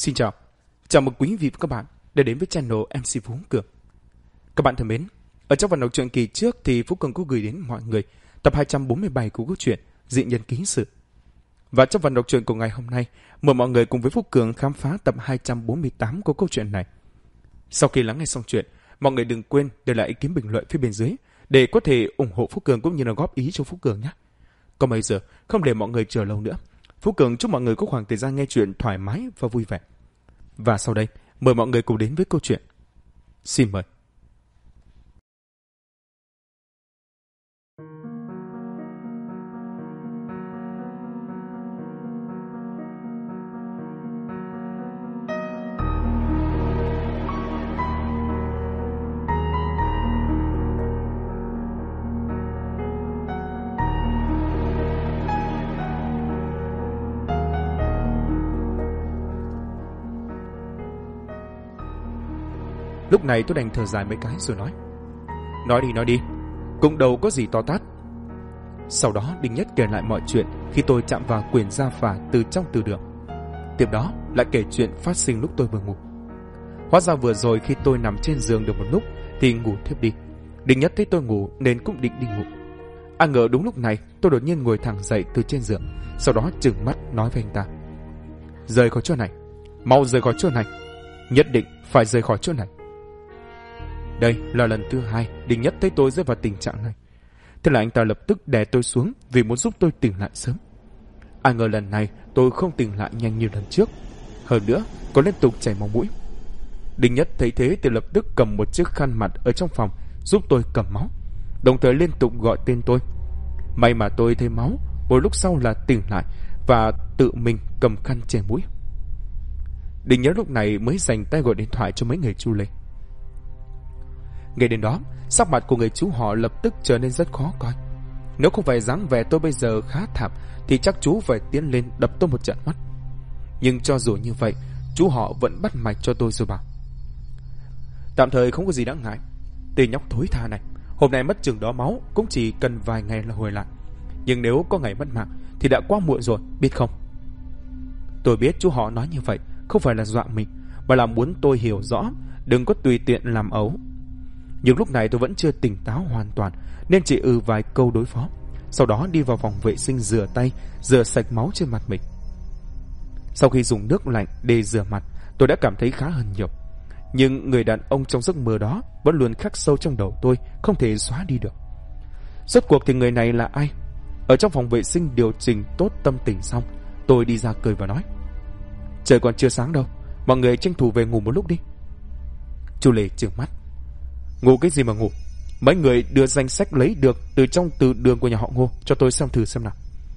Xin chào mừng quý vị và các bạn đã đến với channel MC Phú Cường. Các bạn thân mến, ở trong phần đọc truyện kỳ trước thì Phú Cường có gửi đến mọi người tập 247 của câu chuyện Dị Nhân Ký Sự. Và trong phần đọc truyện của ngày hôm nay, mời mọi người cùng với Phú Cường khám phá tập 248 của câu chuyện này. Sau khi lắng nghe xong chuyện, mọi người đừng quên để lại ý kiến bình luận phía bên dưới để có thể ủng hộ Phú Cường cũng như là góp ý cho Phú Cường nhé. Còn bây giờ, không để mọi người chờ lâu nữa, Phú Cường chúc mọi người có khoảng thời gian nghe chuyện thoải mái và vui vẻ. Và sau đây, mời mọi người cùng đến với câu chuyện. Xin mời. Lúc này tôi đành thở dài mấy cái rồi nói đi, cũng đâu có gì to tát. Sau đó Đinh Nhất kể lại mọi chuyện khi tôi chạm vào quyền gia phả từ trong từ đường. Tiếp đó lại kể chuyện phát sinh lúc tôi vừa ngủ. Hóa ra vừa rồi khi tôi nằm trên giường được một lúc thì ngủ thiếp đi. Đinh Nhất thấy tôi ngủ nên cũng định đi ngủ. Ai ngờ đúng lúc này tôi đột nhiên ngồi thẳng dậy từ trên giường, sau đó trừng mắt nói với anh ta: "Rời khỏi chỗ này, mau rời khỏi chỗ này, nhất định phải rời khỏi chỗ này." Đây là lần thứ hai Đinh Nhất thấy tôi rơi vào tình trạng này. Thế là anh ta lập tức đè tôi xuống vì muốn giúp tôi tỉnh lại sớm. Ai ngờ lần này tôi không tỉnh lại nhanh như lần trước. Hơn nữa còn liên tục chảy máu mũi. Đinh Nhất thấy thế thì lập tức cầm một chiếc khăn mặt ở trong phòng giúp tôi cầm máu, đồng thời liên tục gọi tên tôi. May mà tôi thấy máu một lúc sau là tỉnh lại và tự mình cầm khăn che mũi. Đinh Nhất lúc này mới dành tay gọi điện thoại cho mấy người Chu Lê. Ngay đến đó, sắc mặt của người chú họ lập tức trở nên rất khó coi. Nếu không phải dáng vẻ tôi bây giờ khá thảm thì chắc chú phải tiến lên đập tôi một trận mắt. Nhưng cho dù như vậy, chú họ vẫn bắt mạch cho tôi rồi bảo: "Tạm thời không có gì đáng ngại. Tên nhóc thối tha này, hôm nay mất chừng đó máu cũng chỉ cần vài ngày là hồi lại. Nhưng nếu có ngày mất mạng thì đã quá muộn rồi, biết không?" Tôi biết chú họ nói như vậy không phải là dọa mình, mà là muốn tôi hiểu rõ, đừng có tùy tiện làm ấu. Nhưng lúc này tôi vẫn chưa tỉnh táo hoàn toàn nên chỉ vài câu đối phó, sau đó đi vào phòng vệ sinh rửa tay, rửa sạch máu trên mặt mình. Sau khi dùng nước lạnh để rửa mặt, tôi đã cảm thấy khá hơn nhiều. Nhưng người đàn ông trong giấc mơ đó vẫn luôn khắc sâu trong đầu tôi, không thể xóa đi được. Rốt cuộc thì người này là ai? Ở trong phòng vệ sinh điều chỉnh tốt tâm tình xong, tôi đi ra cười và nói: "Trời còn chưa sáng đâu, mọi người tranh thủ về ngủ một lúc đi." Chu Lê trừng mắt: "Ngủ cái gì mà ngủ? Mấy người đưa danh sách lấy được từ trong từ đường của nhà họ Ngô cho tôi xem thử xem nào."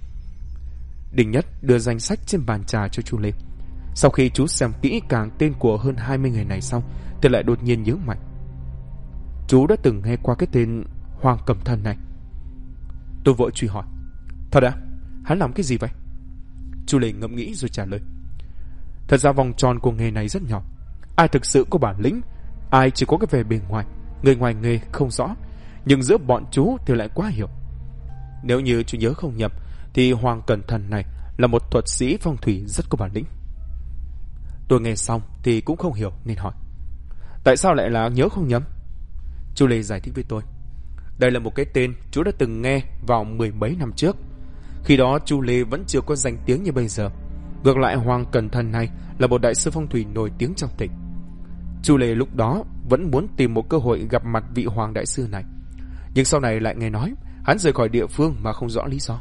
Đinh Nhất đưa danh sách trên bàn trà cho Chu Lê. Sau khi chú xem kỹ càng tên của hơn 20 người này xong thì lại đột nhiên nhớ mày: "Chú đã từng nghe qua cái tên Hoàng Cẩm Thần này." Tôi vội truy hỏi: "Thật à? Hắn làm cái gì vậy?" Chu Lê ngẫm nghĩ rồi trả lời: "Thật ra vòng tròn của nghề này rất nhỏ. Ai thực sự có bản lĩnh, ai chỉ có cái vẻ bề ngoài, người ngoài nghề không rõ, nhưng giữa bọn chú thì lại quá hiểu. Nếu như chú nhớ không nhầm thì Hoàng Cẩn Thần này là một thuật sĩ phong thủy rất có bản lĩnh." Tôi nghe xong thì cũng không hiểu nên hỏi: "Tại sao lại là nhớ không nhầm?" Chu Lê giải thích với tôi: "Đây là một cái tên chú đã từng nghe vào 10 mấy năm trước. Khi đó Chu Lê vẫn chưa có danh tiếng như bây giờ. Ngược lại Hoàng Cẩn Thần này là một đại sư phong thủy nổi tiếng trong tỉnh. Chu Lê lúc đó vẫn muốn tìm một cơ hội gặp mặt vị Hoàng đại sư này, nhưng sau này lại nghe nói hắn rời khỏi địa phương mà không rõ lý do."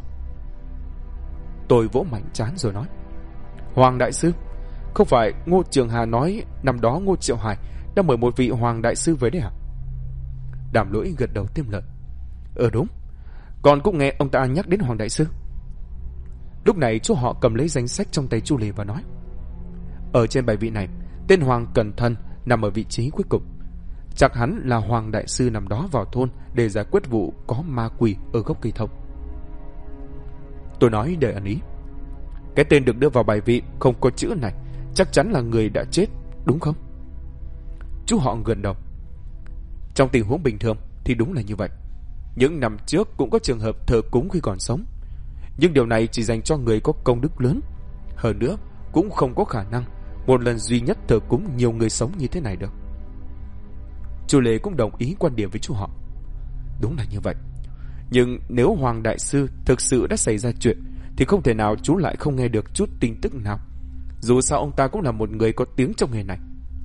Tôi vỗ mạnh trán rồi nói: "Hoàng đại sư? Không phải Ngô Trường Hà nói năm đó Ngô Triệu Hải đã mời một vị Hoàng đại sư về đấy à?" Đàm Lỗi gật đầu tiêm lợi: "Đúng, còn cũng nghe ông ta nhắc đến Hoàng đại sư." Lúc này chú họ cầm lấy danh sách trong tay Chu Lê và nói: "Ở trên bài vị này, tên Hoàng Cẩn Thần nằm ở vị trí cuối cùng. Chắc hắn là Hoàng đại sư nằm đó vào thôn để giải quyết vụ có ma quỷ ở gốc cây thông." Tôi nói để ẩn ý: "Cái tên được đưa vào bài vị không có chữ này chắc chắn là người đã chết, đúng không?" Chú họ gật đầu: "Trong tình huống bình thường thì đúng là như vậy. Những năm trước cũng có trường hợp thờ cúng khi còn sống, nhưng điều này chỉ dành cho người có công đức lớn. Hơn nữa cũng không có khả năng một lần duy nhất thờ cúng nhiều người sống như thế này được. Chú Lê cũng đồng ý quan điểm với chú họ. Đúng là như vậy. Nhưng nếu Hoàng Đại Sư thực sự đã xảy ra chuyện thì không thể nào chú lại không nghe được chút tin tức nào. Dù sao ông ta cũng là một người có tiếng trong nghề này.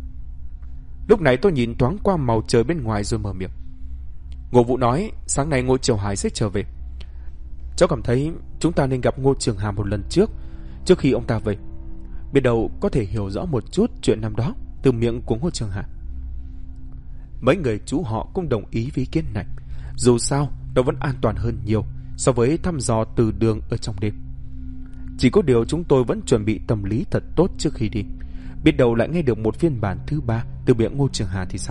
Lúc này tôi nhìn thoáng qua màu trời bên ngoài rồi mở miệng. Ngô Vũ nói sáng nay Ngô Triều Hải sẽ trở về. Cháu cảm thấy chúng ta nên gặp Ngô Trường Hà một lần trước khi ông ta về. Biết đâu có thể hiểu rõ một chút chuyện năm đó từ miệng của Ngô Trường Hà. Mấy người chú họ cũng đồng ý với ý kiến này. Dù sao nó vẫn an toàn hơn nhiều so với thăm dò từ đường ở trong đêm. Chỉ có điều chúng tôi vẫn chuẩn bị tâm lý thật tốt trước khi đi. Biết đâu lại nghe được một phiên bản thứ 3 từ miệng Ngô Trường Hà thì sao?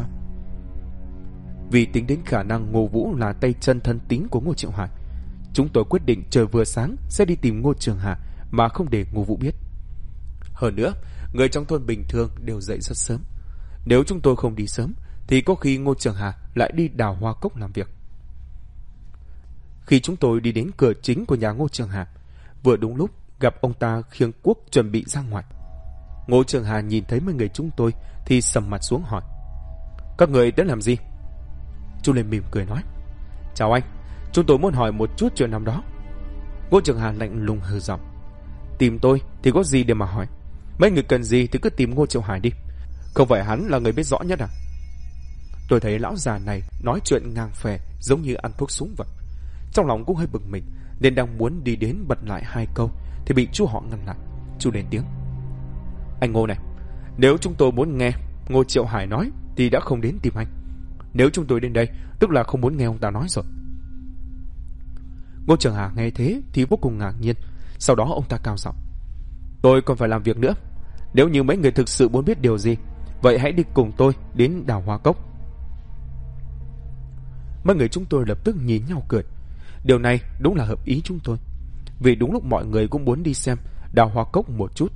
Vì tính đến khả năng Ngô Vũ là tay chân thân tín của Ngô Triệu Hải, chúng tôi quyết định trời vừa sáng sẽ đi tìm Ngô Trường Hà mà không để Ngô Vũ biết. Hơn nữa, người trong thôn bình thường đều dậy rất sớm. Nếu chúng tôi không đi sớm thì có khi Ngô Trường Hà lại đi đào hoa cốc làm việc. Khi chúng tôi đi đến cửa chính của nhà Ngô Trường Hà, vừa đúng lúc gặp ông ta khiêng cuốc chuẩn bị ra ngoài. Ngô Trường Hà nhìn thấy mấy người chúng tôi thì sầm mặt xuống hỏi: Các người đến làm gì? Chú Lê mỉm cười nói: Chào anh, chúng tôi muốn hỏi một chút chuyện năm đó. Ngô Trường Hà lạnh lùng hừ giọng: Tìm tôi thì có gì để mà hỏi? Mấy người cần gì thì cứ tìm Ngô Triệu Hải đi. Không phải hắn là người biết rõ nhất à? Tôi thấy lão già này nói chuyện ngang phè giống như ăn thuốc súng vậy. Trong lòng cũng hơi bực mình, nên đang muốn đi đến bật lại 2 câu thì bị chú họ ngăn lại. Chú lên tiếng: Anh Ngô này, nếu chúng tôi muốn nghe Ngô Triệu Hải nói thì đã không đến tìm anh. Nếu chúng tôi đến đây tức là không muốn nghe ông ta nói rồi. Ngô Trường Hà nghe thế thì vô cùng ngạc nhiên. Sau đó ông ta cao giọng: Tôi còn phải làm việc nữa. Nếu như mấy người thực sự muốn biết điều gì, vậy hãy đi cùng tôi đến đào hoa cốc. Mấy người chúng tôi lập tức nhìn nhau cười. Điều này đúng là hợp ý chúng tôi, vì đúng lúc mọi người cũng muốn đi xem đào hoa cốc một chút.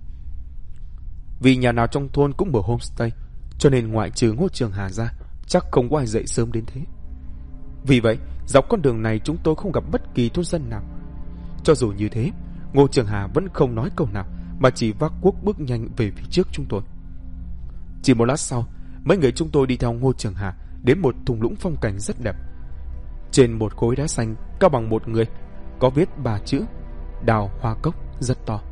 Vì nhà nào trong thôn cũng mở homestay, cho nên ngoại trừ Ngô Trường Hà ra, chắc không có ai dậy sớm đến thế. Vì vậy, dọc con đường này chúng tôi không gặp bất kỳ thôn dân nào. Cho dù như thế, Ngô Trường Hà vẫn không nói câu nào, mà chỉ vác cuốc bước nhanh về phía trước chúng tôi. Chỉ một lát sau, mấy người chúng tôi đi theo Ngô Trường Hà đến một thung lũng phong cảnh rất đẹp. Trên một khối đá xanh cao bằng một người, có viết 3 chữ đào hoa cốc rất to.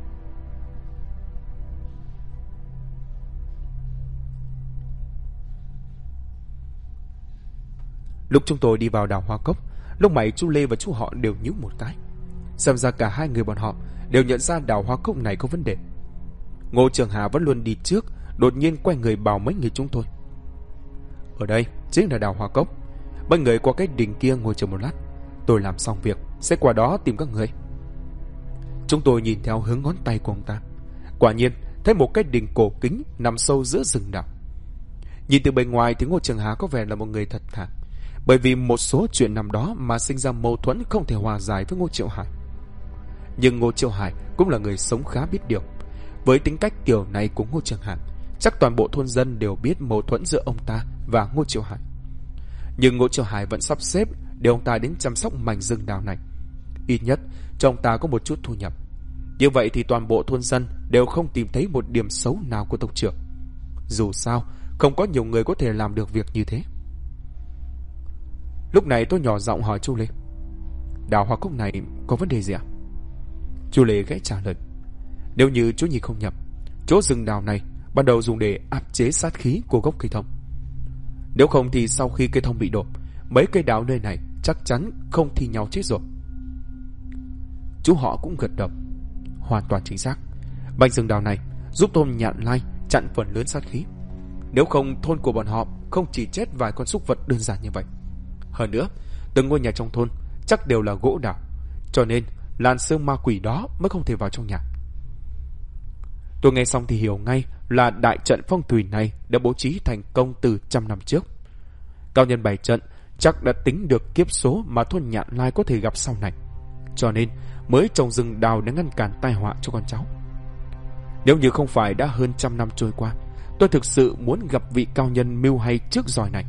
Lúc chúng tôi đi vào đào hoa cốc, lúc mày chú Lê và chú họ đều nhíu một cái. Xem ra cả hai người bọn họ đều nhận ra đào hoa cốc này có vấn đề. Ngô Trường Hà vẫn luôn đi trước, đột nhiên quay người bảo mấy người chúng tôi: Ở đây chính là đào hoa cốc. Mấy người qua cái đỉnh kia ngồi chờ một lát, tôi làm xong việc sẽ qua đó tìm các người. Chúng tôi nhìn theo hướng ngón tay của ông ta, quả nhiên thấy một cái đỉnh cổ kính nằm sâu giữa rừng đào. Nhìn từ bên ngoài thì Ngô Trường Hà có vẻ là một người thật thà, bởi vì một số chuyện năm đó mà sinh ra mâu thuẫn không thể hòa giải với Ngô Triệu Hải. Nhưng Ngô Triệu Hải cũng là người sống khá biết điều. Với tính cách kiểu này của Ngô Trường Hà, chắc toàn bộ thôn dân đều biết mâu thuẫn giữa ông ta và Ngô Triệu Hải. Nhưng Ngô Triệu Hải vẫn sắp xếp để ông ta đến chăm sóc mảnh rừng đào này, ít nhất cho ông ta có một chút thu nhập. Như vậy thì toàn bộ thôn dân đều không tìm thấy một điểm xấu nào của tộc trưởng. Dù sao, không có nhiều người có thể làm được việc như thế. Lúc này tôi nhỏ giọng hỏi chú Lê: Đào hoa cốc này có vấn đề gì ạ? Chú Lê ghé trả lời: Nếu như chú nhìn không nhầm, chỗ rừng đào này ban đầu dùng để áp chế sát khí của gốc cây thông. Nếu không thì sau khi cây thông bị đổ, mấy cây đào nơi này chắc chắn không thì nhau chết rồi. Chú họ cũng gật đầu: Hoàn toàn chính xác. Mảnh rừng đào này giúp thôn Nhạn Lai chặn phần lớn sát khí. Nếu không, thôn của bọn họ không chỉ chết vài con súc vật đơn giản như vậy. Hơn nữa, từng ngôi nhà trong thôn chắc đều là gỗ đào, cho nên làn sương ma quỷ đó mới không thể vào trong nhà. Tôi nghe xong thì hiểu ngay là đại trận phong thủy này đã bố trí thành công từ 100 năm trước. Cao nhân bày trận chắc đã tính được kiếp số mà thôn Nhạn Lai có thể gặp sau này, cho nên mới trồng rừng đào để ngăn cản tai họa cho con cháu. Nếu như không phải đã hơn 100 năm trôi qua, tôi thực sự muốn gặp vị cao nhân mưu hay trước giỏi này.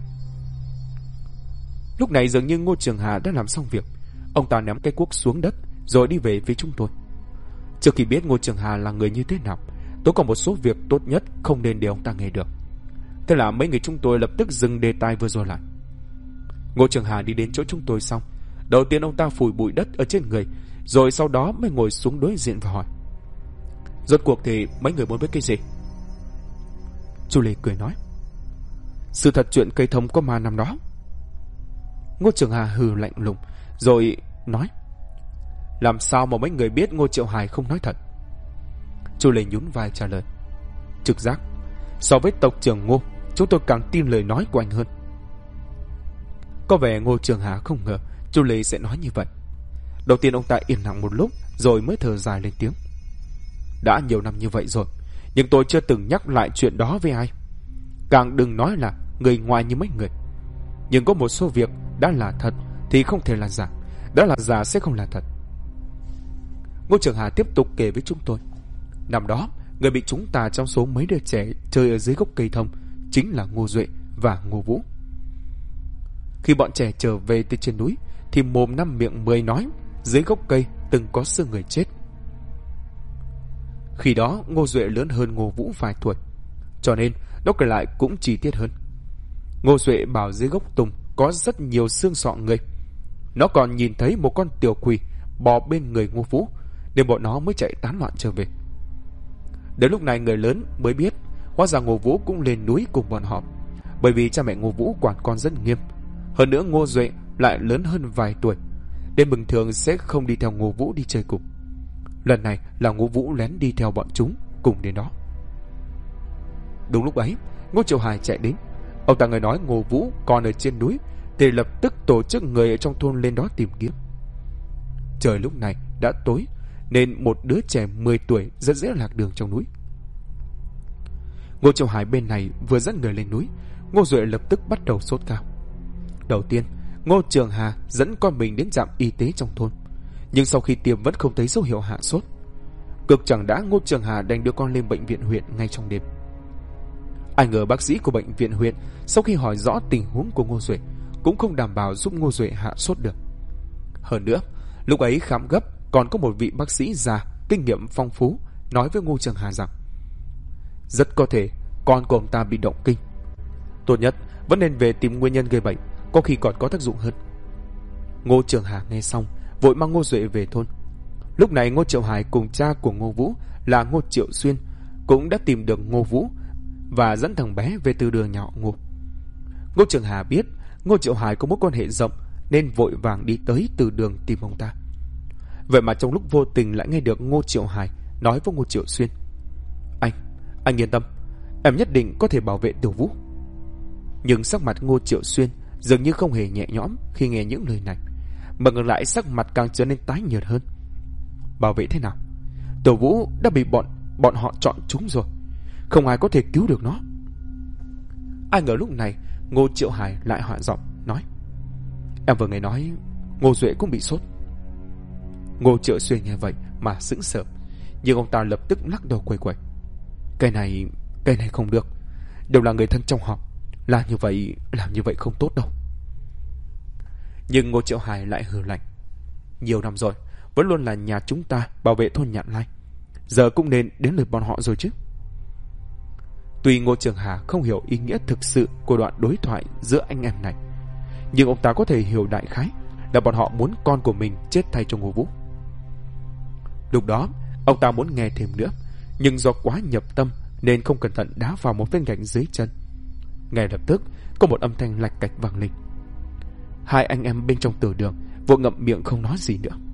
Lúc này dường như Ngô Trường Hà đã làm xong việc. Ông ta ném cái cuốc xuống đất rồi đi về phía chúng tôi. Trước khi biết Ngô Trường Hà là người như thế nào, Tôi có một số việc tốt nhất không nên để ông ta nghe được. Thế là mấy người chúng tôi lập tức dừng đề tài vừa rồi lại. Ngô Trường Hà đi đến chỗ chúng tôi xong, đầu tiên ông ta phủi bụi đất ở trên người, rồi sau đó mới ngồi xuống đối diện và hỏi: Rốt cuộc thì mấy người muốn biết cái gì? Chu Lê cười nói: Sự thật chuyện cây thông có ma năm đó. Ngô Trường Hà hừ lạnh lùng rồi nói: Làm sao mà mấy người biết Ngô Triệu Hải không nói thật? Chu Lê nhún vai trả lời: Trực giác. So với tộc trưởng Ngô, chúng tôi càng tin lời nói của anh hơn. Có vẻ Ngô Trường Hà không ngờ Chu Lê sẽ nói như vậy. Đầu tiên ông ta yên lặng một lúc rồi mới thở dài lên tiếng: Đã nhiều năm như vậy rồi, nhưng tôi chưa từng nhắc lại chuyện đó với ai, càng đừng nói là người ngoài như mấy người. Nhưng có một số việc đã là thật thì không thể là giả, đã là giả sẽ không là thật. Ngô Trường Hà tiếp tục kể với chúng tôi: Năm đó, người bị chúng ta trong số mấy đứa trẻ chơi ở dưới gốc cây thông chính là Ngô Duệ và Ngô Vũ. Khi bọn trẻ trở về từ trên núi thì mồm năm miệng mười nói dưới gốc cây từng có xương người chết. Khi đó Ngô Duệ lớn hơn Ngô Vũ vài tuổi, cho nên nó kể lại cũng chi tiết hơn. Ngô Duệ bảo dưới gốc tùng có rất nhiều xương sọ người. Nó còn nhìn thấy một con tiểu quỷ bò bên người Ngô Vũ, nên bọn nó mới chạy tán loạn trở về. Đến lúc này người lớn mới biết hóa ra Ngô Vũ cũng lên núi cùng bọn họ, bởi vì cha mẹ Ngô Vũ quản con rất nghiêm. Hơn nữa Ngô Duệ lại lớn hơn vài tuổi, nên bình thường sẽ không đi theo Ngô Vũ đi chơi cùng. Lần này là Ngô Vũ lén đi theo bọn chúng cùng đến đó. Đúng lúc ấy, Ngô Triệu Hải chạy đến. Ông ta nghe nói Ngô Vũ còn ở trên núi thì lập tức tổ chức người ở trong thôn lên đó tìm kiếm. Trời lúc này đã tối, nên một đứa trẻ 10 tuổi rất dễ lạc đường trong núi. Ngô Triệu Hải bên này vừa dẫn người lên núi, Ngô Duệ lập tức bắt đầu sốt cao. Đầu tiên, Ngô Trường Hà dẫn con mình đến trạm y tế trong thôn, nhưng sau khi tiêm vẫn không thấy dấu hiệu hạ sốt. Cực chẳng đã, Ngô Trường Hà đành đưa con lên bệnh viện huyện ngay trong đêm. Ai ngờ bác sĩ của bệnh viện huyện sau khi hỏi rõ tình huống của Ngô Duệ cũng không đảm bảo giúp Ngô Duệ hạ sốt được. Hơn nữa, lúc ấy khám gấp còn có một vị bác sĩ già kinh nghiệm phong phú nói với Ngô Trường Hà rằng rất có thể con của ông ta bị động kinh. Tốt nhất vẫn nên về tìm nguyên nhân gây bệnh, có khi còn có tác dụng hơn. Ngô Trường Hà nghe xong vội mang Ngô Duệ về thôn. Lúc này Ngô Triệu Hải cùng cha của Ngô Vũ là Ngô Triệu Xuyên cũng đã tìm được Ngô Vũ và dẫn thằng bé về từ đường nhà họ Ngô. Ngô Trường Hà biết Ngô Triệu Hải có mối quan hệ rộng nên vội vàng đi tới từ đường tìm ông ta. Vậy mà trong lúc vô tình lại nghe được Ngô Triệu Hải nói với Ngô Triệu Xuyên: Anh yên tâm, em nhất định có thể bảo vệ Tiểu Vũ. Nhưng sắc mặt Ngô Triệu Xuyên dường như không hề nhẹ nhõm khi nghe những lời này, mà ngược lại sắc mặt càng trở nên tái nhợt hơn. Bảo vệ thế nào? Tiểu Vũ đã bị bọn họ chọn chúng rồi, không ai có thể cứu được nó. Ai ngờ lúc này Ngô Triệu Hải lại hạ giọng nói: Em vừa nghe nói Ngô Duệ cũng bị sốt. Ngô Triệu Xuyên nghe vậy mà sững sờ, nhưng ông ta lập tức lắc đầu quẩy quẩy: Cái này không được, đều là người thân trong họ, làm như vậy không tốt đâu. Nhưng Ngô Triệu Hải lại hừ lạnh: Nhiều năm rồi vẫn luôn là nhà chúng ta bảo vệ thôn Nhạn Lai, giờ cũng nên đến lượt bọn họ rồi chứ. Tuy Ngô Trường Hà không hiểu ý nghĩa thực sự của đoạn đối thoại giữa anh em này, nhưng ông ta có thể hiểu đại khái là bọn họ muốn con của mình chết thay cho Ngô Vũ. Lúc đó ông ta muốn nghe thêm nữa, nhưng do quá nhập tâm nên không cẩn thận đá vào một viên gạch dưới chân. Ngay lập tức có một âm thanh lạch cạch vang lên. Hai anh em bên trong từ đường vội ngậm miệng không nói gì nữa.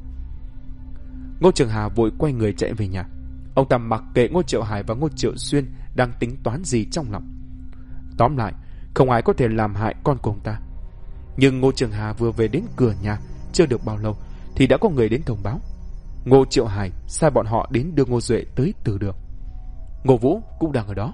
Ngô Trường Hà vội quay người chạy về nhà. Ông ta mặc kệ Ngô Triệu Hải và Ngô Triệu Xuyên đang tính toán gì trong lòng. Tóm lại, không ai có thể làm hại con của ông ta. Nhưng Ngô Trường Hà vừa về đến cửa nhà chưa được bao lâu thì đã có người đến thông báo Ngô Triệu Hải sai bọn họ đến đưa Ngô Duệ tới từ đường. Ngô Vũ cũng đang ở đó.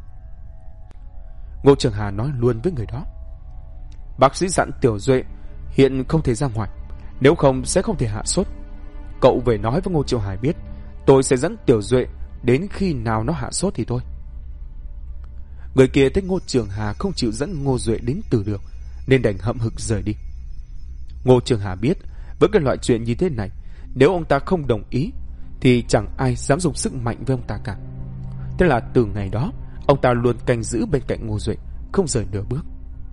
Ngô Trường Hà nói luôn với người đó: Bác sĩ dặn Tiểu Duệ hiện không thể ra ngoài, nếu không sẽ không thể hạ sốt. Cậu về nói với Ngô Triệu Hải biết, tôi sẽ dẫn Tiểu Duệ đến khi nào nó hạ sốt thì thôi. Người kia thấy Ngô Trường Hà không chịu dẫn Ngô Duệ đến từ đường nên đành hậm hực rời đi. Ngô Trường Hà biết với cái loại chuyện như thế này, nếu ông ta không đồng ý thì chẳng ai dám dùng sức mạnh với ông ta cả. Thế là từ ngày đó, ông ta luôn canh giữ bên cạnh Ngô Duệ, không rời nửa bước.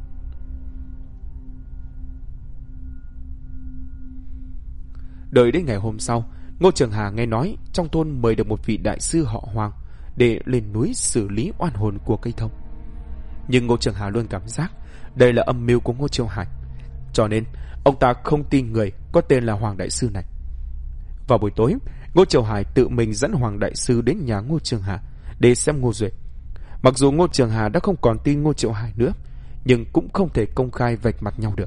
Đợi đến ngày hôm sau, Ngô Trường Hà nghe nói trong thôn mời được một vị đại sư họ Hoàng để lên núi xử lý oan hồn của cây thông. Nhưng Ngô Trường Hà luôn cảm giác đây là âm mưu của Ngô Triệu Hải, cho nên ông ta không tin người có tên là Hoàng đại sư này. Vào buổi tối, Ngô Triệu Hải tự mình dẫn Hoàng đại sư đến nhà Ngô Trường Hà để xem Ngô Duệ. Mặc dù Ngô Trường Hà đã không còn tin Ngô Triệu Hải nữa, nhưng cũng không thể công khai vạch mặt nhau được.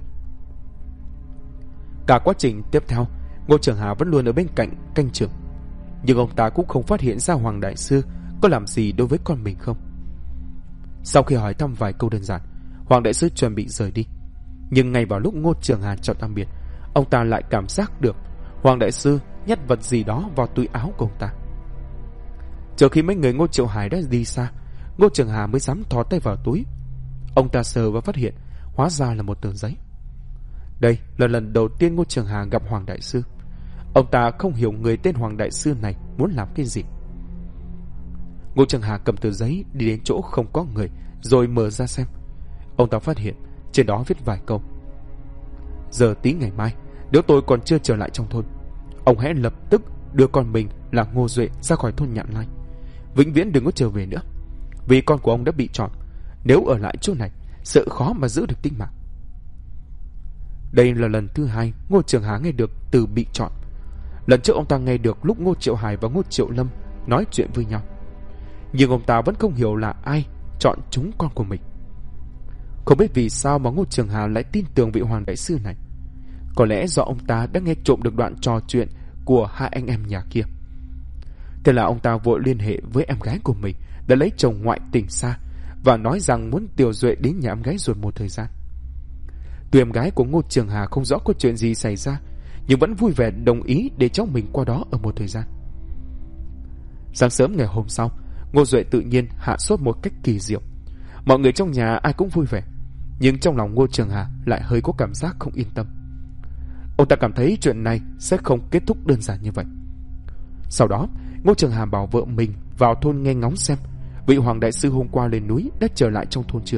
Cả quá trình tiếp theo, Ngô Trường Hà vẫn luôn ở bên cạnh canh chừng, nhưng ông ta cũng không phát hiện ra Hoàng đại sư có làm gì đối với con mình không. Sau khi hỏi thăm vài câu đơn giản, Hoàng đại sư chuẩn bị rời đi. Nhưng ngay vào lúc Ngô Trường Hà chọn tạm biệt, ông ta lại cảm giác được Hoàng đại sư nhét vật gì đó vào túi áo của ông ta. Chờ khi mấy người Ngô Triệu Hải đã đi xa, Ngô Trường Hà mới dám thò tay vào túi. Ông ta sờ và phát hiện hóa ra là một tờ giấy. Đây là lần đầu tiên Ngô Trường Hà gặp Hoàng đại sư. Ông ta không hiểu người tên Hoàng đại sư này muốn làm cái gì. Ngô Trường Hà cầm tờ giấy đi đến chỗ không có người, rồi mở ra xem. Ông ta phát hiện trên đó viết vài câu: giờ tí ngày mai, nếu tôi còn chưa trở lại trong thôn, ông hãy lập tức đưa con mình là Ngô Duệ ra khỏi thôn Nhạn Lai, vĩnh viễn đừng có trở về nữa, vì con của ông đã bị trọn. Nếu ở lại chỗ này, sợ khó mà giữ được tính mạng. Đây là lần thứ hai Ngô Trường Hà nghe được từ bị trọn. Lần trước ông ta nghe được lúc Ngô Triệu Hải và Ngô Triệu Lâm nói chuyện với nhau, nhưng ông ta vẫn không hiểu là ai chọn chúng con của mình. Không biết vì sao mà Ngô Trường Hà lại tin tưởng vị Hoàng đại sư này. Có lẽ do ông ta đã nghe trộm được đoạn trò chuyện của hai anh em nhà kia. Thế là ông ta vội liên hệ với em gái của mình đã lấy chồng ngoại tỉnh xa, và nói rằng muốn Tiểu Duệ đến nhà em gái rồi một thời gian. Tuy em gái của Ngô Trường Hà không rõ có chuyện gì xảy ra, nhưng vẫn vui vẻ đồng ý để cháu mình qua đó ở một thời gian. Sáng sớm ngày hôm sau, Ngô Duệ tự nhiên hạ sốt một cách kỳ diệu. Mọi người trong nhà ai cũng vui vẻ, nhưng trong lòng Ngô Trường Hà lại hơi có cảm giác không yên tâm. Ông ta cảm thấy chuyện này sẽ không kết thúc đơn giản như vậy. Sau đó, Ngô Trường Hà bảo vợ mình vào thôn nghe ngóng xem vị Hoàng đại sư hôm qua lên núi đã trở lại trong thôn chưa.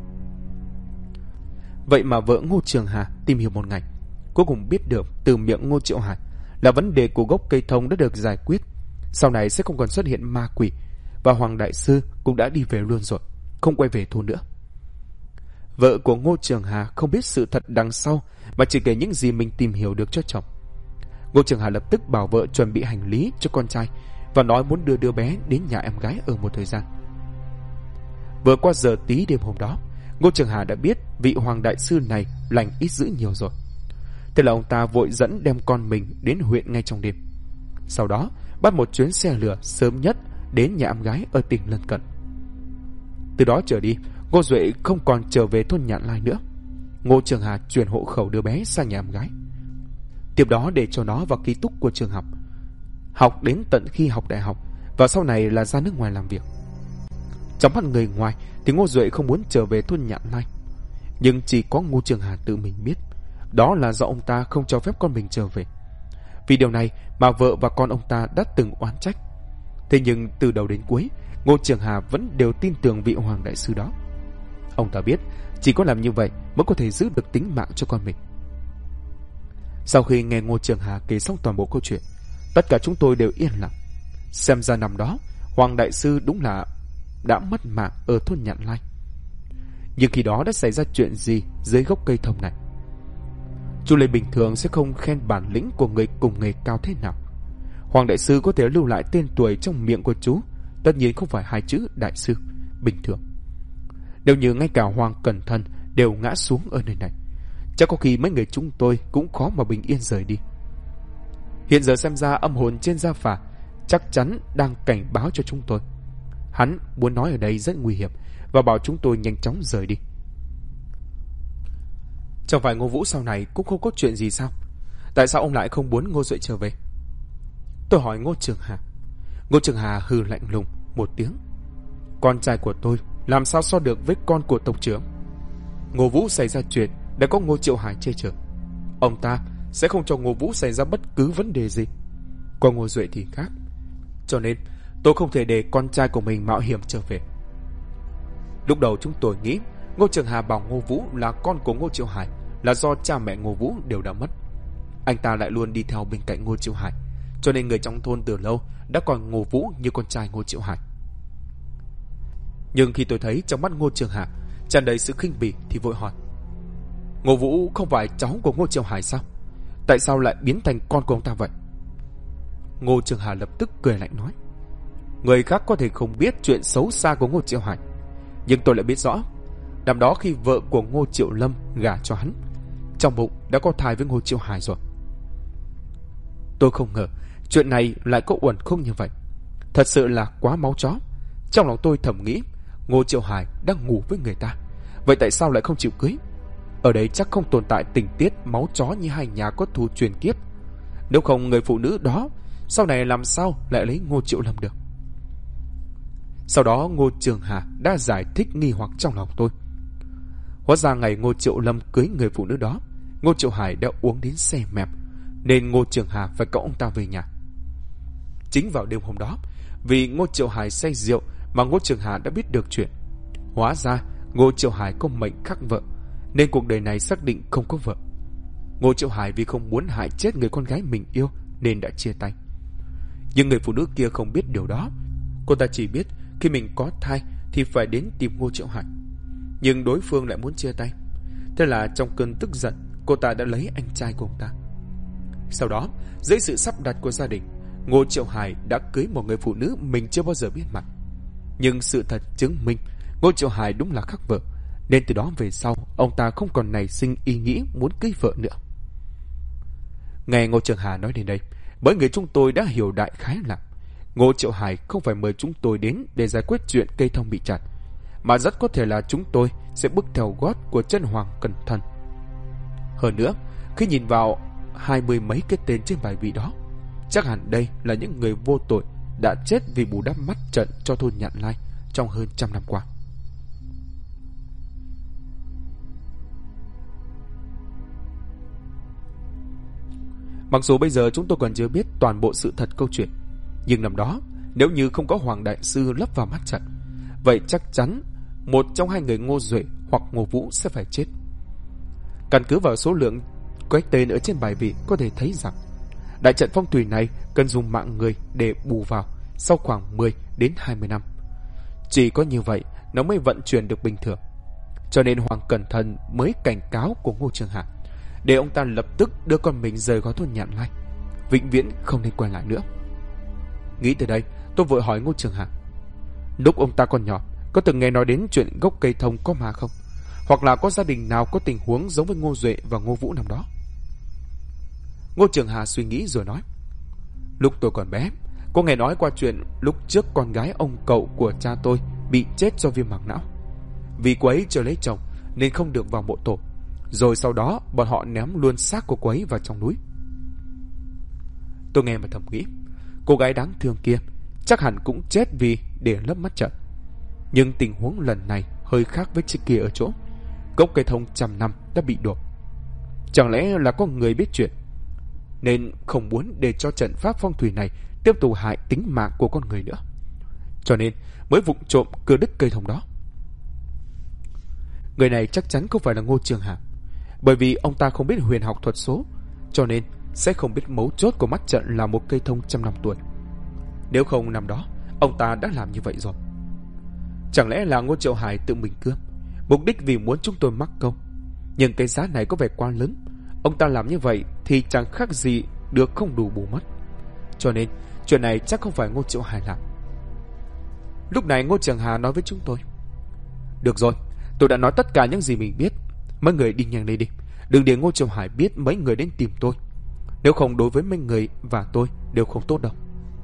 Vậy mà vợ Ngô Trường Hà tìm hiểu một ngày, cuối cùng biết được từ miệng Ngô Triệu Hải là vấn đề của gốc cây thông đã được giải quyết, sau này sẽ không còn xuất hiện ma quỷ, và Hoàng đại sư cũng đã đi về luôn rồi, không quay về thôn nữa. Vợ của Ngô Trường Hà không biết sự thật đằng sau, mà chỉ kể những gì mình tìm hiểu được cho chồng. Ngô Trường Hà lập tức bảo vợ chuẩn bị hành lý cho con trai và nói muốn đưa đứa bé đến nhà em gái ở một thời gian. Vừa qua giờ tí đêm hôm đó, Ngô Trường Hà đã biết vị Hoàng đại sư này lành ít dữ nhiều rồi. Thế là ông ta vội dẫn đem con mình đến huyện ngay trong đêm. Sau đó bắt một chuyến xe lửa sớm nhất đến nhà em gái ở tỉnh lân cận. Từ đó trở đi, Ngô Duệ không còn trở về thôn Nhạn Lai nữa. Ngô Trường Hà chuyển hộ khẩu đứa bé sang nhà em gái, tiếp đó để cho nó vào ký túc của trường học, học đến tận khi học đại học, và sau này là ra nước ngoài làm việc. Trong mắt người ngoài thì Ngô Duệ không muốn trở về thôn Nhạn Lai, nhưng chỉ có Ngô Trường Hà tự mình biết, đó là do ông ta không cho phép con mình trở về. Vì điều này mà vợ và con ông ta đã từng oán trách. Thế nhưng từ đầu đến cuối, Ngô Trường Hà vẫn đều tin tưởng vị Hoàng đại sư đó. Ông ta biết chỉ có làm như vậy mới có thể giữ được tính mạng cho con mình. Sau khi nghe Ngô Trường Hà kể xong toàn bộ câu chuyện, tất cả chúng tôi đều yên lặng. Xem ra năm đó Hoàng đại sư đúng là đã mất mạng ở thôn Nhạn Lai. Nhưng khi đó đã xảy ra chuyện gì dưới gốc cây thông này? Chú Lê bình thường sẽ không khen bản lĩnh của người cùng nghề cao thế nào. Hoàng đại sư có thể lưu lại tên tuổi trong miệng của chú, tất nhiên không phải hai chữ đại sư bình thường. Nếu như ngay cả Hoàng cẩn thận đều ngã xuống ở nơi này, chắc có khi mấy người chúng tôi cũng khó mà bình yên rời đi. Hiện giờ xem ra âm hồn trên Gia Phả chắc chắn đang cảnh báo cho chúng tôi. Hắn muốn nói ở đây rất nguy hiểm và bảo chúng tôi nhanh chóng rời đi. Chẳng phải Ngô Vũ sau này cũng không có chuyện gì sao? Tại sao ông lại không muốn Ngô Duệ trở về? Tôi hỏi Ngô Trường Hà. Ngô Trường Hà hừ lạnh lùng một tiếng. Con trai của tôi làm sao so được với con của tộc trưởng? Ngô Vũ xảy ra chuyện đã có Ngô Triệu Hải che chở. Ông ta sẽ không cho Ngô Vũ xảy ra bất cứ vấn đề gì. Còn Ngô Duệ thì khác. Cho nên Tôi không thể để con trai của mình mạo hiểm trở về. Lúc đầu chúng tôi nghĩ Ngô Trường Hà bảo Ngô Vũ là con của Ngô Triệu Hải là do cha mẹ Ngô Vũ đều đã mất. Anh ta lại luôn đi theo bên cạnh Ngô Triệu Hải, cho nên người trong thôn từ lâu đã coi Ngô Vũ như con trai Ngô Triệu Hải. Nhưng khi tôi thấy trong mắt Ngô Trường Hà tràn đầy sự khinh bỉ thì vội hỏi: Ngô Vũ không phải cháu của Ngô Triệu Hải sao? Tại sao lại biến thành con của ông ta vậy? Ngô Trường Hà lập tức cười lạnh nói: Người khác có thể không biết chuyện xấu xa của Ngô Triệu Hải, nhưng tôi lại biết rõ. Năm đó khi vợ của Ngô Triệu Lâm gả cho hắn, trong bụng đã có thai với Ngô Triệu Hải rồi. Tôi không ngờ chuyện này lại có uẩn khúc như vậy. Thật sự là quá máu chó. Trong lòng tôi thầm nghĩ Ngô Triệu Hải đang ngủ với người ta, vậy tại sao lại không chịu cưới? Ở đây chắc không tồn tại tình tiết máu chó như hai nhà có thù truyền kiếp. Nếu không người phụ nữ đó sau này làm sao lại lấy Ngô Triệu Lâm được? Sau đó Ngô Trường Hà đã giải thích nghi hoặc trong lòng tôi. Hóa ra ngày Ngô Triệu Lâm cưới người phụ nữ đó, Ngô Triệu Hải đã uống đến xe mẹp, nên Ngô Trường Hà phải cõng ông ta về nhà. Chính vào đêm hôm đó, vì Ngô Triệu Hải say rượu mà Ngô Trường Hà đã biết được chuyện. Hóa ra Ngô Triệu Hải có mệnh khắc vợ, nên cuộc đời này xác định không có vợ. Ngô Triệu Hải vì không muốn hại chết người con gái mình yêu nên đã chia tay. Nhưng người phụ nữ kia không biết điều đó. Cô ta chỉ biết khi mình có thai thì phải đến tìm Ngô Triệu Hải, nhưng đối phương lại muốn chia tay. Thế là trong cơn tức giận, cô ta đã lấy anh trai của ông ta. Sau đó, dưới sự sắp đặt của gia đình, Ngô Triệu Hải đã cưới một người phụ nữ mình chưa bao giờ biết mặt. Nhưng sự thật chứng minh Ngô Triệu Hải đúng là khắc vợ, nên từ đó về sau ông ta không còn nảy sinh ý nghĩ muốn cưới vợ nữa. Nghe Ngô Trường Hà nói đến đây, mấy người chúng tôi đã hiểu đại khái là Ngô Triệu Hải không phải mời chúng tôi đến để giải quyết chuyện cây thông bị chặt, mà rất có thể là chúng tôi sẽ bước theo gót của chân Hoàng Cẩn Thận. Hơn nữa, khi nhìn vào 20 mấy cái tên trên bài vị đó, chắc hẳn đây là những người vô tội đã chết vì bù đắp mắt trận cho thôn Nhạn Lai trong hơn 100 năm qua. Mặc dù bây giờ chúng tôi còn chưa biết toàn bộ sự thật câu chuyện, nhưng năm đó nếu như không có Hoàng Đại Sư lấp vào mắt trận, vậy chắc chắn một trong hai người Ngô Duệ hoặc Ngô Vũ sẽ phải chết. Căn cứ vào số lượng cái tên ở trên bài vị có thể thấy rằng đại trận phong thủy này cần dùng mạng người để bù vào sau khoảng 10 đến 20 năm. Chỉ có như vậy nó mới vận chuyển được bình thường. Cho nên Hoàng Cẩn Thận mới cảnh cáo của Ngô Trường Hà để ông ta lập tức đưa con mình rời khỏi thôn Nhạn Lai, vĩnh viễn không nên quay lại nữa. Nghĩ từ đây, tôi vội hỏi Ngô Trường Hà: lúc ông ta còn nhỏ, có từng nghe nói đến chuyện gốc cây thông có ma không? Hoặc là có gia đình nào có tình huống giống với Ngô Duệ và Ngô Vũ năm đó? Ngô Trường Hà suy nghĩ rồi nói: lúc tôi còn bé, có nghe nói qua chuyện lúc trước con gái ông cậu của cha tôi bị chết do viêm màng não. Vì cô ấy chưa lấy chồng nên không được vào mộ tổ, rồi sau đó bọn họ ném luôn xác của cô ấy vào trong núi. Tôi nghe mà thầm nghĩ, cô gái đáng thương kia chắc hẳn cũng chết vì để lấp mắt trận. Nhưng tình huống lần này hơi khác với trước kia ở chỗ gốc cây thông 100 năm đã bị đổ. Chẳng lẽ là có người biết chuyện nên không muốn để cho trận pháp phong thủy này tiếp tục hại tính mạng của con người nữa, cho nên mới vụng trộm cưa đứt cây thông đó. Người này chắc chắn không phải là Ngô Trường Hà, bởi vì ông ta không biết huyền học thuật số, cho nên sẽ không biết mấu chốt của mắt trận là một cây thông 100 năm tuổi. Nếu không năm đó ông ta đã làm như vậy rồi. Chẳng lẽ là Ngô Triệu Hải tự mình cướp, mục đích vì muốn chúng tôi mắc câu? Nhưng cái giá này có vẻ quá lớn. Ông ta làm như vậy thì chẳng khác gì được không đủ bù mất. Cho nên chuyện này chắc không phải Ngô Triệu Hải làm. Lúc này Ngô Trường Hà nói với chúng tôi: được rồi, tôi đã nói tất cả những gì mình biết. Mấy người đi nhanh lên đi, đừng để Ngô Triệu Hải biết mấy người đến tìm tôi. Nếu không đối với mấy người và tôi đều không tốt đâu.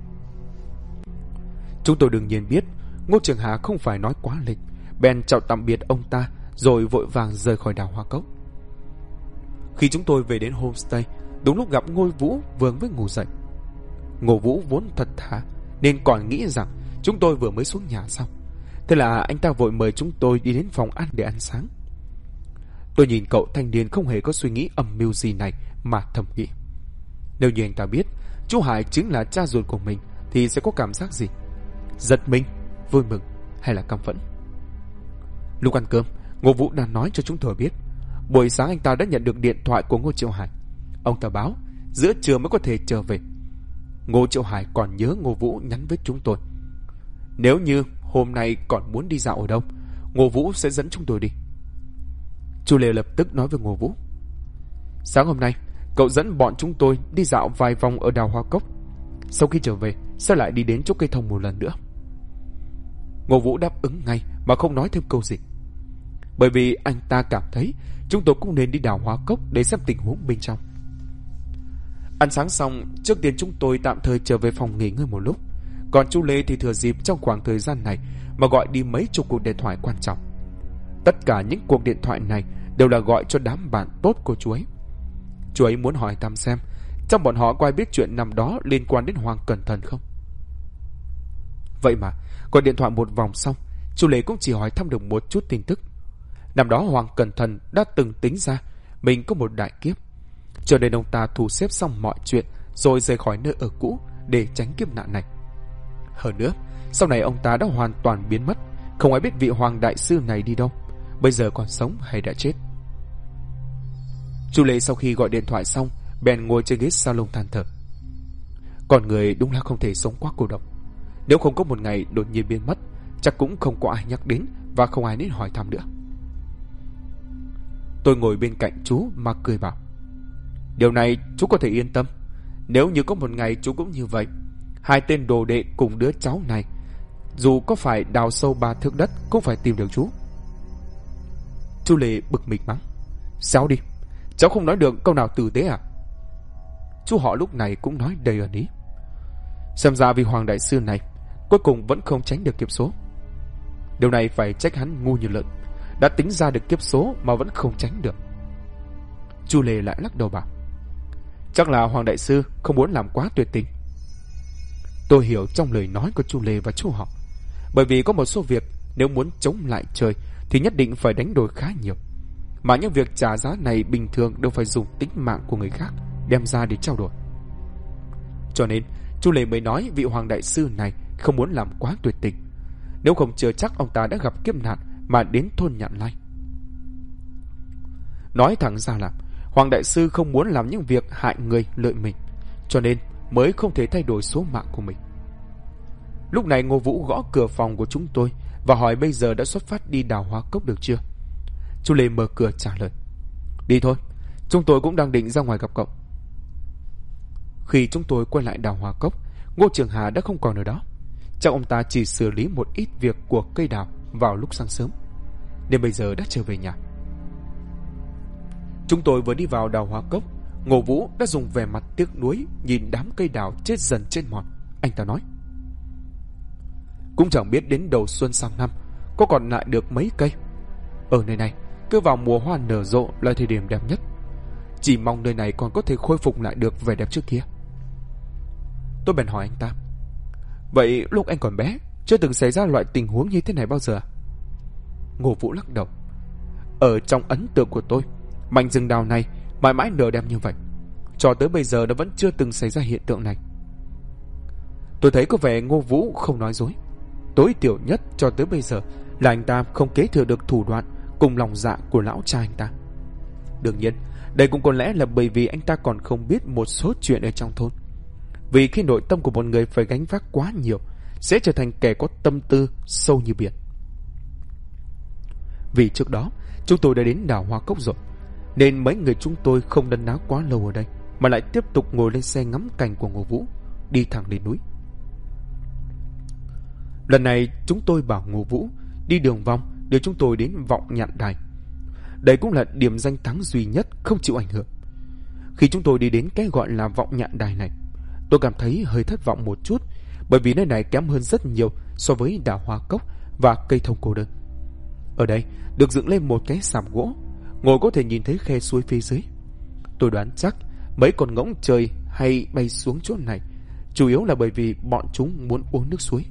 Chúng tôi đương nhiên biết Ngô Trường Hà không phải nói quá lịch, bèn chào tạm biệt ông ta rồi vội vàng rời khỏi đảo Hoa Cốc. Khi chúng tôi về đến homestay, đúng lúc gặp Ngô Vũ vừa mới ngủ dậy. Ngô Vũ vốn thật thà nên còn nghĩ rằng chúng tôi vừa mới xuống nhà xong. Thế là anh ta vội mời chúng tôi đi đến phòng ăn để ăn sáng. Tôi nhìn cậu thanh niên không hề có suy nghĩ âm mưu gì này mà thầm nghĩ, nếu như anh ta biết chú Hải chính là cha ruột của mình thì sẽ có cảm giác gì? Giật mình, vui mừng hay là căm phẫn? Lúc ăn cơm, Ngô Vũ đang nói cho chúng tôi biết buổi sáng anh ta đã nhận được điện thoại của Ngô Triệu Hải. Ông ta báo giữa trưa mới có thể trở về. Ngô Triệu Hải còn nhớ Ngô Vũ nhắn với chúng tôi, nếu như hôm nay còn muốn đi dạo ở đâu, Ngô Vũ sẽ dẫn chúng tôi đi. Chu Lê lập tức nói với Ngô Vũ, sáng hôm nay cậu dẫn bọn chúng tôi đi dạo vài vòng ở đào hoa cốc, sau khi trở về sẽ lại đi đến chỗ cây thông một lần nữa. Ngô Vũ đáp ứng ngay mà không nói thêm câu gì, bởi vì anh ta cảm thấy chúng tôi cũng nên đi đào hoa cốc để xem tình huống bên trong. Ăn sáng xong, trước tiên chúng tôi tạm thời trở về phòng nghỉ ngơi một lúc, còn Chu Lê thì thừa dịp trong khoảng thời gian này mà gọi đi mấy chục cuộc điện thoại quan trọng. Tất cả những cuộc điện thoại này đều là gọi cho đám bạn tốt của chú ấy. Chú ấy muốn hỏi thăm xem trong bọn họ có ai biết chuyện năm đó liên quan đến Hoàng Cẩn Thận không. Vậy mà gọi điện thoại một vòng xong, Chu Lê cũng chỉ hỏi thăm được một chút tin tức. Năm đó Hoàng Cẩn Thận đã từng tính ra mình có một đại kiếp, cho nên ông ta thu xếp xong mọi chuyện rồi rời khỏi nơi ở cũ để tránh kiếp nạn này. Hơn nữa, sau này ông ta đã hoàn toàn biến mất, không ai biết vị Hoàng đại sư này đi đâu, bây giờ còn sống hay đã chết. Chu Lê sau khi gọi điện thoại xong bèn ngồi trên ghế salon than thở. Con người đúng là không thể sống quá cô độc. Nếu không có một ngày đột nhiên biến mất, chắc cũng không có ai nhắc đến và không ai đến hỏi thăm nữa. Tôi ngồi bên cạnh chú mà cười bảo, điều này chú có thể yên tâm. Nếu như có một ngày chú cũng như vậy, hai tên đồ đệ cùng đứa cháu này, dù có phải đào sâu 3 thước đất cũng phải tìm được chú. Chu Lê bực mình mắng, sao đi, cháu không nói được câu nào tử tế à? Chú họ lúc này cũng nói đầy ẩn ý, xem ra vì Hoàng đại sư này cuối cùng vẫn không tránh được kiếp số. Điều này phải trách hắn ngu như lợn, đã tính ra được kiếp số mà vẫn không tránh được. Chu Lê lại lắc đầu bảo, chắc là Hoàng đại sư không muốn làm quá tuyệt tình. Tôi hiểu trong lời nói của Chu Lê và chú họ, bởi vì có một số việc nếu muốn chống lại trời thì nhất định phải đánh đổi khá nhiều, mà những việc trả giá này bình thường đều phải dùng tính mạng của người khác đem ra để trao đổi. Cho nên Chu Lê mới nói vị Hoàng đại sư này không muốn làm quá tuyệt tình, nếu không chưa chắc ông ta đã gặp kiếp nạn mà đến thôn Nhạn Lai. Nói thẳng ra là Hoàng đại sư không muốn làm những việc hại người lợi mình, cho nên mới không thể thay đổi số mạng của mình. Lúc này Ngô Vũ gõ cửa phòng của chúng tôi và hỏi bây giờ đã xuất phát đi đào hoa cốc được chưa. Chu Lê mở cửa trả lời, đi thôi, chúng tôi cũng đang định ra ngoài gặp cậu. Khi chúng tôi quay lại đào hoa cốc, Ngô Trường Hà đã không còn ở đó. Chắc ông ta chỉ xử lý một ít việc của cây đào vào lúc sáng sớm, nên bây giờ đã trở về nhà. Chúng tôi vừa đi vào đào hoa cốc, Ngô Vũ đã dùng vẻ mặt tiếc nuối nhìn đám cây đào chết dần trên mòn. Anh ta nói, cũng chẳng biết đến đầu xuân sang năm có còn lại được mấy cây. Ở nơi này cứ vào mùa hoa nở rộ là thời điểm đẹp nhất, chỉ mong nơi này còn có thể khôi phục lại được vẻ đẹp trước kia. Tôi bèn hỏi anh ta, vậy lúc anh còn bé chưa từng xảy ra loại tình huống như thế này bao giờ? Ngô Vũ lắc đầu, ở trong ấn tượng của tôi, mảnh rừng đào này mãi mãi nở đẹp như vậy, cho tới bây giờ nó vẫn chưa từng xảy ra hiện tượng này. Tôi thấy có vẻ Ngô Vũ không nói dối. Tối thiểu nhất cho tới bây giờ là anh ta không kế thừa được thủ đoạn cùng lòng dạ của lão cha anh ta. Đương nhiên, đây cũng có lẽ là bởi vì anh ta còn không biết một số chuyện ở trong thôn. Vì khi nội tâm của một người phải gánh vác quá nhiều, sẽ trở thành kẻ có tâm tư sâu như biển. Vì trước đó chúng tôi đã đến đào hoa cốc rồi, nên mấy người chúng tôi không đấn ná quá lâu ở đây, mà lại tiếp tục ngồi lên xe ngắm cảnh của Ngô Vũ, đi thẳng lên núi. Lần này chúng tôi bảo Ngô Vũ đi đường vòng đưa chúng tôi đến Vọng Nhạn Đài. Đây cũng là điểm danh thắng duy nhất không chịu ảnh hưởng. Khi chúng tôi đi đến cái gọi là Vọng Nhạn Đài này, tôi cảm thấy hơi thất vọng một chút, bởi vì nơi này kém hơn rất nhiều so với đào hoa cốc và cây thông cô đơn. Ở đây được dựng lên một cái sạp gỗ, ngồi có thể nhìn thấy khe suối phía dưới. Tôi đoán chắc mấy con ngỗng trời hay bay xuống chỗ này chủ yếu là bởi vì bọn chúng muốn uống nước suối.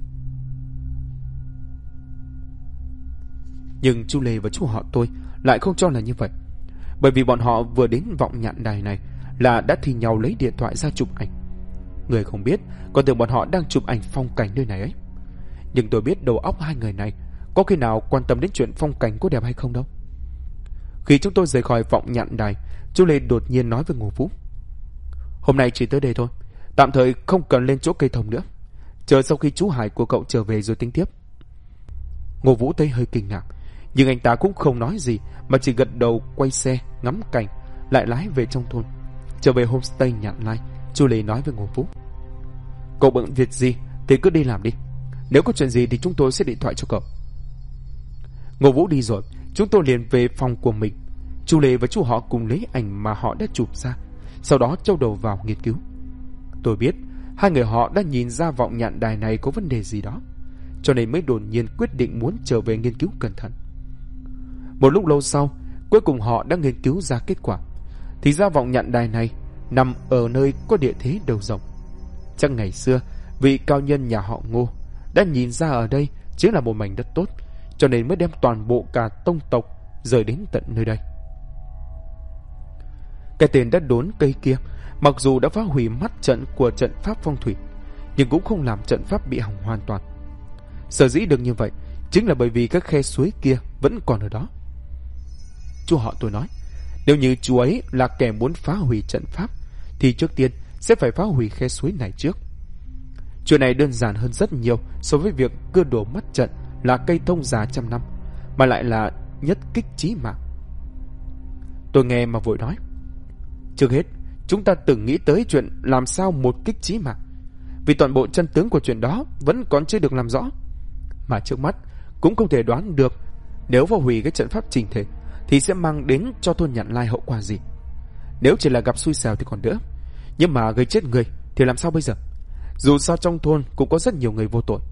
Nhưng chú Lê và chú họ tôi lại không cho là như vậy, bởi vì bọn họ vừa đến Vọng Nhạn Đài này là đã thi nhau lấy điện thoại ra chụp ảnh. Người không biết còn tưởng bọn họ đang chụp ảnh phong cảnh nơi này ấy. Nhưng tôi biết đầu óc hai người này có khi nào quan tâm đến chuyện phong cảnh có đẹp hay không đâu. Khi chúng tôi rời khỏi vọng nhạn đài, chú Lê đột nhiên nói với Ngô Vũ: "Hôm nay chỉ tới đây thôi, tạm thời không cần lên chỗ cây thông nữa. Chờ sau khi chú Hải của cậu trở về rồi tính tiếp." Ngô Vũ thấy hơi kinh ngạc, nhưng anh ta cũng không nói gì mà chỉ gật đầu quay xe ngắm cảnh, lại lái về trong thôn. Trở về homestay Nhạn Lai, chú Lê nói với Ngô Vũ: "Cậu bận việc gì thì cứ đi làm đi. Nếu có chuyện gì thì chúng tôi sẽ điện thoại cho cậu." Ngô Vũ đi rồi, chúng tôi liền về phòng của mình. Chú Lê và chú họ cùng lấy ảnh mà họ đã chụp ra, sau đó châu đầu vào nghiên cứu. Tôi biết hai người họ đã nhìn ra vọng nhạn đài này có vấn đề gì đó, cho nên mới đột nhiên quyết định muốn trở về nghiên cứu cẩn thận. Một lúc lâu sau, cuối cùng họ đã nghiên cứu ra kết quả. Thì ra vọng nhạn đài này nằm ở nơi có địa thế đầu rồng. Chắc ngày xưa vị cao nhân nhà họ Ngô đã nhìn ra ở đây chính là một mảnh đất tốt, cho nên mới đem toàn bộ cả tông tộc rời đến tận nơi đây. Cái tên đất đốn cây kia mặc dù đã phá hủy mắt trận của trận pháp phong thủy, nhưng cũng không làm trận pháp bị hỏng hoàn toàn. Sở dĩ được như vậy chính là bởi vì các khe suối kia vẫn còn ở đó. Chú họ tôi nói, nếu như chú ấy là kẻ muốn phá hủy trận pháp thì trước tiên sẽ phải phá hủy khe suối này trước. Chuyện này đơn giản hơn rất nhiều so với việc cưa đổ mắt trận là cây thông già trăm năm, mà lại là nhất kích chí mạng. Tôi nghe mà vội nói, trước hết chúng ta từng nghĩ tới chuyện làm sao một kích chí mạng, vì toàn bộ chân tướng của chuyện đó vẫn còn chưa được làm rõ. Mà trước mắt cũng không thể đoán được nếu phá hủy cái trận pháp trình thể thì sẽ mang đến cho thôn Nhạn Lai hậu quả gì. Nếu chỉ là gặp xui xẻo thì còn đỡ, nhưng mà gây chết người thì làm sao bây giờ? Dù sao trong thôn cũng có rất nhiều người vô tội.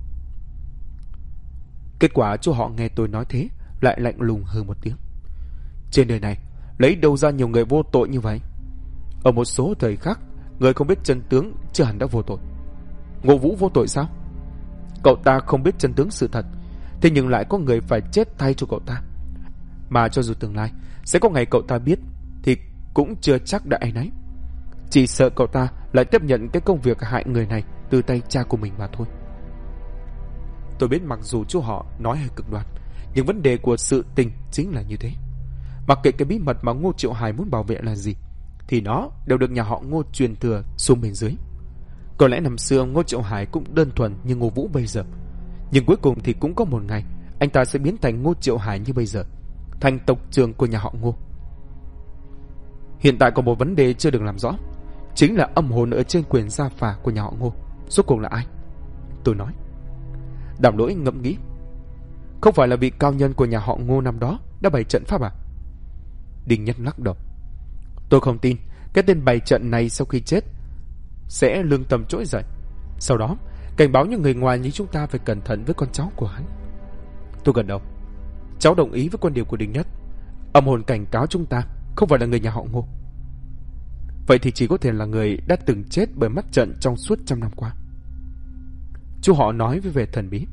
Kết quả chú họ nghe tôi nói thế lại lạnh lùng hừ một tiếng. Trên đời này lấy đâu ra nhiều người vô tội như vậy? Ở một số thời khác, người không biết chân tướng chưa hẳn đã vô tội. Ngô Vũ vô tội sao? Cậu ta không biết chân tướng sự thật, thế nhưng lại có người phải chết thay cho cậu ta. Mà cho dù tương lai sẽ có ngày cậu ta biết thì cũng chưa chắc đã áy náy. Chỉ sợ cậu ta lại tiếp nhận cái công việc hại người này từ tay cha của mình mà thôi. Tôi biết mặc dù chú họ nói hơi cực đoan, nhưng vấn đề của sự tình chính là như thế. Mặc kệ cái bí mật mà Ngô Triệu Hải muốn bảo vệ là gì, thì nó đều được nhà họ Ngô truyền thừa xuống bên dưới. Có lẽ năm xưa Ngô Triệu Hải cũng đơn thuần như Ngô Vũ bây giờ, nhưng cuối cùng thì cũng có một ngày anh ta sẽ biến thành Ngô Triệu Hải như bây giờ, thành tộc trưởng của nhà họ Ngô. Hiện tại có một vấn đề chưa được làm rõ, chính là âm hồn ở trên quyền gia phả của nhà họ Ngô rốt cuộc là ai? Tôi nói. Đàm Lỗi ngẫm nghĩ. Không phải là vị cao nhân của nhà họ Ngô năm đó đã bày trận pháp à? Đinh Nhất lắc đầu. Tôi không tin cái tên bày trận này sau khi chết sẽ lương tâm trỗi dậy, sau đó cảnh báo những người ngoài như chúng ta phải cẩn thận với con cháu của hắn. Tôi gật đầu. Cháu đồng ý với quan điểm của Đinh Nhất. Âm hồn cảnh cáo chúng ta không phải là người nhà họ Ngô. Vậy thì chỉ có thể là người đã từng chết bởi mắt trận trong suốt trăm năm qua. Chú họ nói với vẻ thần bí.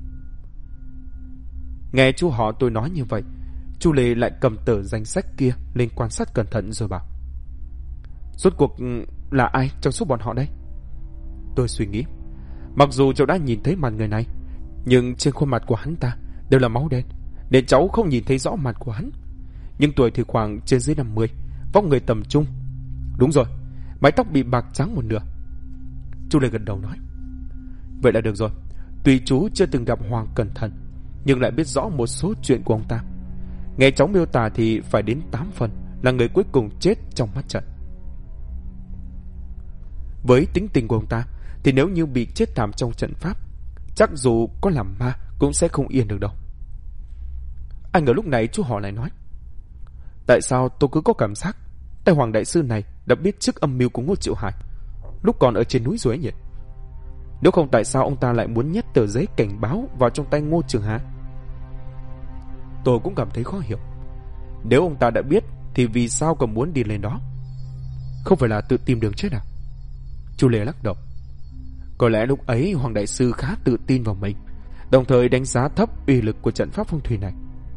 Nghe chú họ tôi nói như vậy, chú Lê lại cầm tờ danh sách kia lên quan sát cẩn thận rồi bảo, rốt cuộc là ai trong số bọn họ đây? Tôi suy nghĩ, mặc dù cháu đã nhìn thấy mặt người này, nhưng trên khuôn mặt của hắn ta đều là máu đen, nên cháu không nhìn thấy rõ mặt của hắn. Nhưng tuổi thì khoảng trên dưới 50, vóc người tầm trung. Đúng rồi, mái tóc bị bạc trắng một nửa. Chú Lê gật đầu nói, vậy là được rồi. Tuy chú chưa từng gặp Hoàng cẩn thận, nhưng lại biết rõ một số chuyện của ông ta. Nghe cháu miêu tả thì phải đến 8 phần là người cuối cùng chết trong mắt trận. Với tính tình của ông ta thì nếu như bị chết thảm trong trận pháp, chắc dù có làm ma cũng sẽ không yên được đâu. Anh ở lúc này chú họ lại nói, tại sao tôi cứ có cảm giác tay Hoàng đại sư này đã biết trước âm mưu của Ngô Triệu Hải lúc còn ở trên núi rồi ấy nhỉ? Nếu không tại sao ông ta lại muốn nhét tờ giấy cảnh báo vào trong tay Ngô Trường Hà? Tôi cũng cảm thấy khó hiểu. Nếu ông ta đã biết thì vì sao còn muốn đi lên đó? Không phải là tự tìm đường chết à? Chú Lê lắc đầu. Có lẽ lúc ấy Hoàng đại sư khá tự tin vào mình, đồng thời đánh giá thấp uy lực của trận pháp phong thủy này.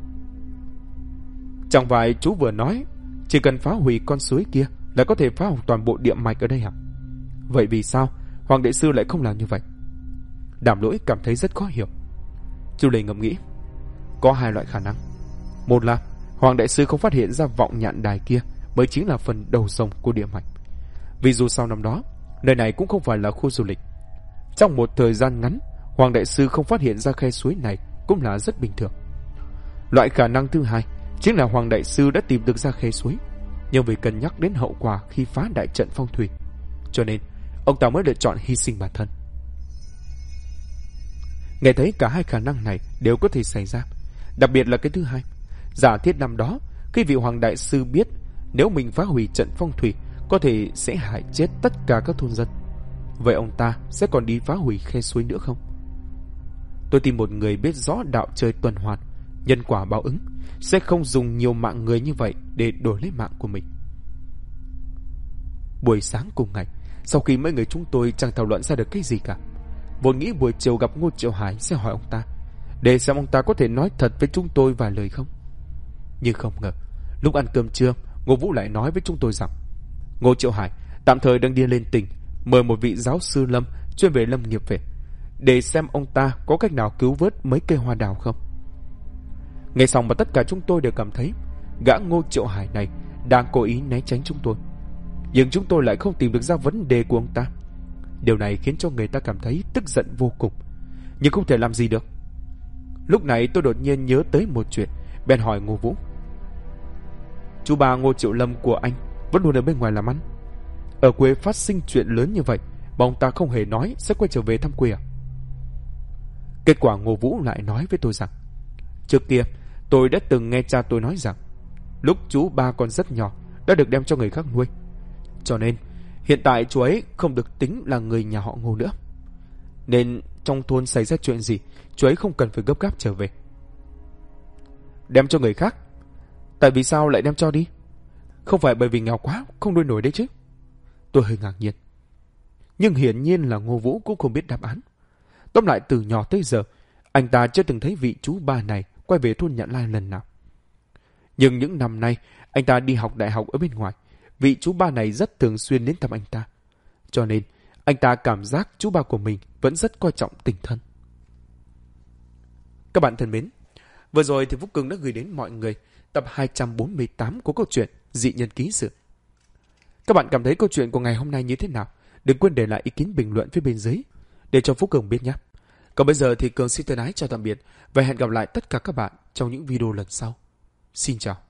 Chẳng phải chú vừa nói chỉ cần phá hủy con suối kia là có thể phá hủy toàn bộ địa mạch ở đây hả? Vậy vì sao Hoàng đại sư lại không làm như vậy? Đàm Lỗi cảm thấy rất khó hiểu. Chu Lê ngẫm nghĩ. Có hai loại khả năng. Một là Hoàng đại sư không phát hiện ra vọng nhạn đài kia mới chính là phần đầu rồng của địa mạch. Vì dù sau năm đó, nơi này cũng không phải là khu du lịch. Trong một thời gian ngắn, Hoàng đại sư không phát hiện ra khe suối này cũng là rất bình thường. Loại khả năng thứ hai chính là Hoàng đại sư đã tìm được ra khe suối, nhưng vì cân nhắc đến hậu quả khi phá đại trận phong thủy, cho nên ông ta mới lựa chọn hy sinh bản thân. Nghe thấy cả hai khả năng này đều có thể xảy ra, đặc biệt là cái thứ hai. Giả thiết năm đó, khi vị Hoàng đại sư biết nếu mình phá hủy trận phong thủy có thể sẽ hại chết tất cả các thôn dân, vậy ông ta sẽ còn đi phá hủy khe suối nữa không? Tôi tìm một người biết rõ đạo trời tuần hoàn, nhân quả báo ứng, sẽ không dùng nhiều mạng người như vậy để đổi lấy mạng của mình. Buổi sáng cùng ngày, sau khi mấy người chúng tôi chẳng thảo luận ra được cái gì cả, vốn nghĩ buổi chiều gặp Ngô Triệu Hải sẽ hỏi ông ta, để xem ông ta có thể nói thật với chúng tôi vài lời không. Nhưng không ngờ, lúc ăn cơm trưa, Ngô Vũ lại nói với chúng tôi rằng Ngô Triệu Hải tạm thời đang đi lên tỉnh, mời một vị giáo sư lâm chuyên về lâm nghiệp về, để xem ông ta có cách nào cứu vớt mấy cây hoa đào không. Nghe xong mà tất cả chúng tôi đều cảm thấy gã Ngô Triệu Hải này đang cố ý né tránh chúng tôi, nhưng chúng tôi lại không tìm được ra vấn đề của ông ta. Điều này khiến cho người ta cảm thấy tức giận vô cùng, nhưng không thể làm gì được. Lúc này tôi đột nhiên nhớ tới một chuyện, bèn hỏi Ngô Vũ. Chú bà Ngô Triệu Lâm của anh vẫn luôn ở bên ngoài làm ăn. Ở quê phát sinh chuyện lớn như vậy mà ông ta không hề nói sẽ quay trở về thăm quê à? Kết quả Ngô Vũ lại nói với tôi rằng trước kia tôi đã từng nghe cha tôi nói rằng lúc chú ba còn rất nhỏ đã được đem cho người khác nuôi, cho nên hiện tại chú ấy không được tính là người nhà họ Ngô nữa, nên trong thôn xảy ra chuyện gì chú ấy không cần phải gấp gáp trở về. Đem cho người khác? Tại vì sao lại đem cho đi? Không phải bởi vì nghèo quá không nuôi nổi đấy chứ? Tôi hơi ngạc nhiên. Nhưng hiển nhiên là Ngô Vũ cũng không biết đáp án. Tóm lại từ nhỏ tới giờ anh ta chưa từng thấy vị chú ba này quay về thôn Nhạn Lai lần nào. Nhưng những năm nay anh ta đi học đại học ở bên ngoài, vị chú ba này rất thường xuyên đến thăm anh ta, cho nên anh ta cảm giác chú ba của mình vẫn rất coi trọng tình thân. Các bạn thân mến, vừa rồi thì Phúc Cường đã gửi đến mọi người tập 248 của câu chuyện Dị Nhân Ký Sự. Các bạn cảm thấy câu chuyện của ngày hôm nay như thế nào? Đừng quên để lại ý kiến bình luận phía bên dưới để cho Phúc Cường biết nhé. Còn bây giờ thì Cường xin thân ái chào tạm biệt và hẹn gặp lại tất cả các bạn trong những video lần sau. Xin chào.